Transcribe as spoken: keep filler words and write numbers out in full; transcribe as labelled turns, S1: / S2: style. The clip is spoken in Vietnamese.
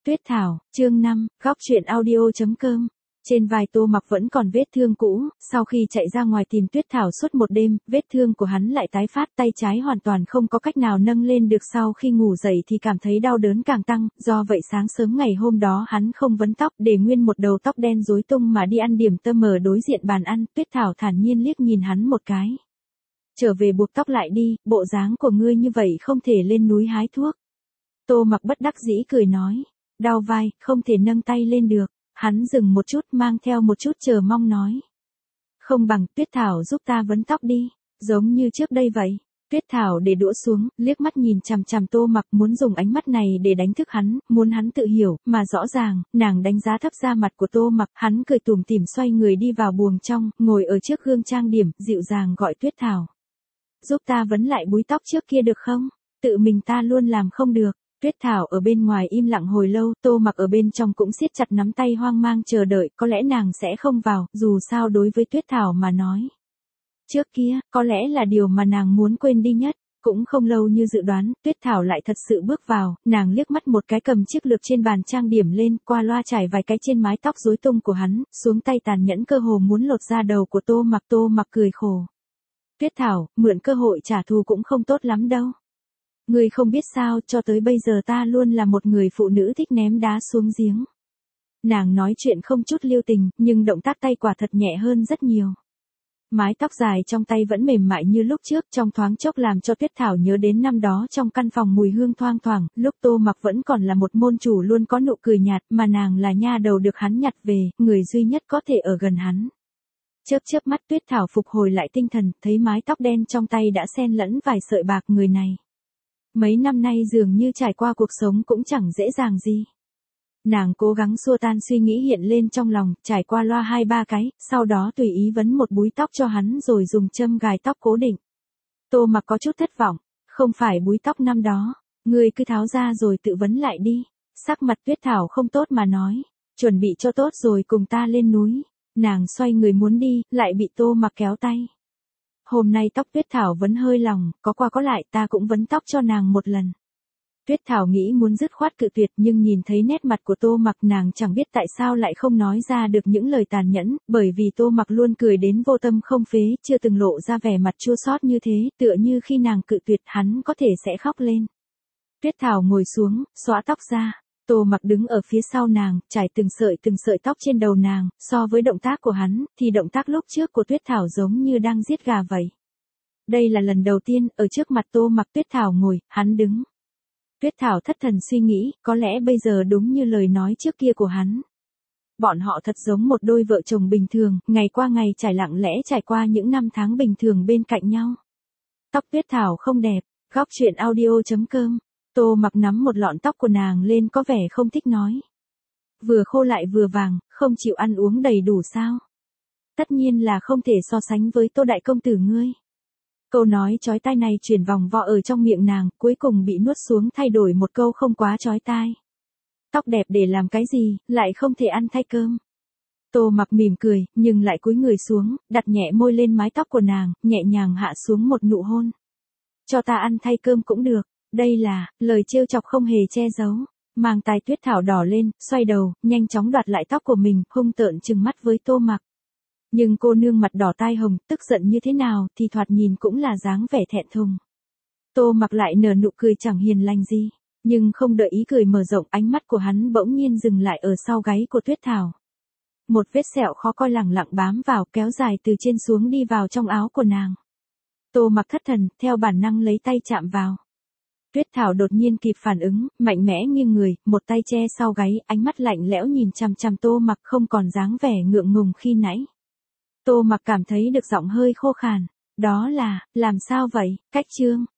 S1: Tuyết Thảo, chương năm, góc truyện audio.com. Trên vai Tô Mặc vẫn còn vết thương cũ, sau khi chạy ra ngoài tìm Tuyết Thảo suốt một đêm, vết thương của hắn lại tái phát, tay trái hoàn toàn không có cách nào nâng lên được, sau khi ngủ dậy thì cảm thấy đau đớn càng tăng, do vậy sáng sớm ngày hôm đó hắn không vấn tóc, để nguyên một đầu tóc đen rối tung mà đi ăn điểm tâm ở đối diện bàn ăn. Tuyết Thảo thản nhiên liếc nhìn hắn một cái. Trở về buộc tóc lại đi, bộ dáng của ngươi như vậy không thể lên núi hái thuốc. Tô Mặc bất đắc dĩ cười nói. Đau vai, không thể nâng tay lên được. Hắn dừng một chút, mang theo một chút chờ mong nói. Không bằng, Tuyết Thảo giúp ta vấn tóc đi, giống như trước đây vậy. Tuyết Thảo để đũa xuống, liếc mắt nhìn chằm chằm Tô Mặc, muốn dùng ánh mắt này để đánh thức hắn, muốn hắn tự hiểu, mà rõ ràng, nàng đánh giá thấp da mặt của Tô Mặc. Hắn cười tủm tỉm xoay người đi vào buồng trong, ngồi ở trước gương trang điểm, dịu dàng gọi Tuyết Thảo. Giúp ta vấn lại búi tóc trước kia được không? Tự mình ta luôn làm không được. Tuyết Thảo ở bên ngoài im lặng hồi lâu, Tô Mặc ở bên trong cũng siết chặt nắm tay hoang mang chờ đợi, có lẽ nàng sẽ không vào, dù sao đối với Tuyết Thảo mà nói. Trước kia, có lẽ là điều mà nàng muốn quên đi nhất, cũng không lâu như dự đoán, Tuyết Thảo lại thật sự bước vào, nàng liếc mắt một cái cầm chiếc lược trên bàn trang điểm lên, qua loa trải vài cái trên mái tóc rối tung của hắn, xuống tay tàn nhẫn cơ hồ muốn lột ra đầu của Tô Mặc. Tô Mặc cười khổ. Tuyết Thảo, mượn cơ hội trả thù cũng không tốt lắm đâu. Ngươi không biết sao, cho tới bây giờ ta luôn là một người phụ nữ thích ném đá xuống giếng. Nàng nói chuyện không chút lưu tình, nhưng động tác tay quả thật nhẹ hơn rất nhiều. Mái tóc dài trong tay vẫn mềm mại như lúc trước, trong thoáng chốc làm cho Tuyết Thảo nhớ đến năm đó trong căn phòng mùi hương thoang thoảng, lúc Tô Mặc vẫn còn là một môn chủ luôn có nụ cười nhạt, mà nàng là nha đầu được hắn nhặt về, người duy nhất có thể ở gần hắn. Chớp chớp mắt, Tuyết Thảo phục hồi lại tinh thần, thấy mái tóc đen trong tay đã xen lẫn vài sợi bạc. Người này mấy năm nay dường như trải qua cuộc sống cũng chẳng dễ dàng gì. Nàng cố gắng xua tan suy nghĩ hiện lên trong lòng, trải qua loa hai ba cái, sau đó tùy ý vấn một búi tóc cho hắn rồi dùng châm gài tóc cố định. Tô Mặc có chút thất vọng, không phải búi tóc năm đó, ngươi cứ tháo ra rồi tự vấn lại đi. Sắc mặt Tuyết Thảo không tốt mà nói, chuẩn bị cho tốt rồi cùng ta lên núi. Nàng xoay người muốn đi, lại bị Tô Mặc kéo tay. Hôm nay tóc Tuyết Thảo vấn hơi lòng, có qua có lại, ta cũng vấn tóc cho nàng một lần. Tuyết Thảo nghĩ muốn dứt khoát cự tuyệt, nhưng nhìn thấy nét mặt của Tô Mặc, nàng chẳng biết tại sao lại không nói ra được những lời tàn nhẫn, bởi vì Tô Mặc luôn cười đến vô tâm không phế, chưa từng lộ ra vẻ mặt chua xót như thế, tựa như khi nàng cự tuyệt hắn có thể sẽ khóc lên. Tuyết Thảo ngồi xuống, xõa tóc ra. Tô Mặc đứng ở phía sau nàng, trải từng sợi từng sợi tóc trên đầu nàng, so với động tác của hắn, thì động tác lúc trước của Tuyết Thảo giống như đang giết gà vậy. Đây là lần đầu tiên, ở trước mặt Tô Mặc Tuyết Thảo ngồi, hắn đứng. Tuyết Thảo thất thần suy nghĩ, có lẽ bây giờ đúng như lời nói trước kia của hắn. Bọn họ thật giống một đôi vợ chồng bình thường, ngày qua ngày trải lặng lẽ trải qua những năm tháng bình thường bên cạnh nhau. Tóc Tuyết Thảo không đẹp, góc truyện audio.com. Tô Mặc nắm một lọn tóc của nàng lên có vẻ không thích nói. Vừa khô lại vừa vàng, không chịu ăn uống đầy đủ sao? Tất nhiên là không thể so sánh với Tô đại công tử ngươi. Câu nói chói tai này chuyển vòng vo ở trong miệng nàng, cuối cùng bị nuốt xuống thay đổi một câu không quá chói tai. Tóc đẹp để làm cái gì, lại không thể ăn thay cơm. Tô Mặc mỉm cười, nhưng lại cúi người xuống, đặt nhẹ môi lên mái tóc của nàng, nhẹ nhàng hạ xuống một nụ hôn. Cho ta ăn thay cơm cũng được. Đây là lời trêu chọc không hề che giấu. Mang tai Tuyết Thảo đỏ lên, xoay đầu, nhanh chóng đoạt lại tóc của mình, hung tợn trừng mắt với Tô Mặc. Nhưng cô nương mặt đỏ tai hồng, tức giận như thế nào thì thoạt nhìn cũng là dáng vẻ thẹn thùng. Tô Mặc lại nở nụ cười chẳng hiền lành gì, nhưng không đợi ý cười mở rộng, ánh mắt của hắn bỗng nhiên dừng lại ở sau gáy của Tuyết Thảo. Một vết sẹo khó coi lẳng lặng bám vào, kéo dài từ trên xuống đi vào trong áo của nàng. Tô Mặc thất thần, theo bản năng lấy tay chạm vào. Tuyết Thảo đột nhiên kịp phản ứng, mạnh mẽ nghiêng người, một tay che sau gáy, ánh mắt lạnh lẽo nhìn chằm chằm Tô Mặc, không còn dáng vẻ ngượng ngùng khi nãy. Tô Mặc cảm thấy được giọng hơi khô khàn. Đó là, làm sao vậy, Cách Trương?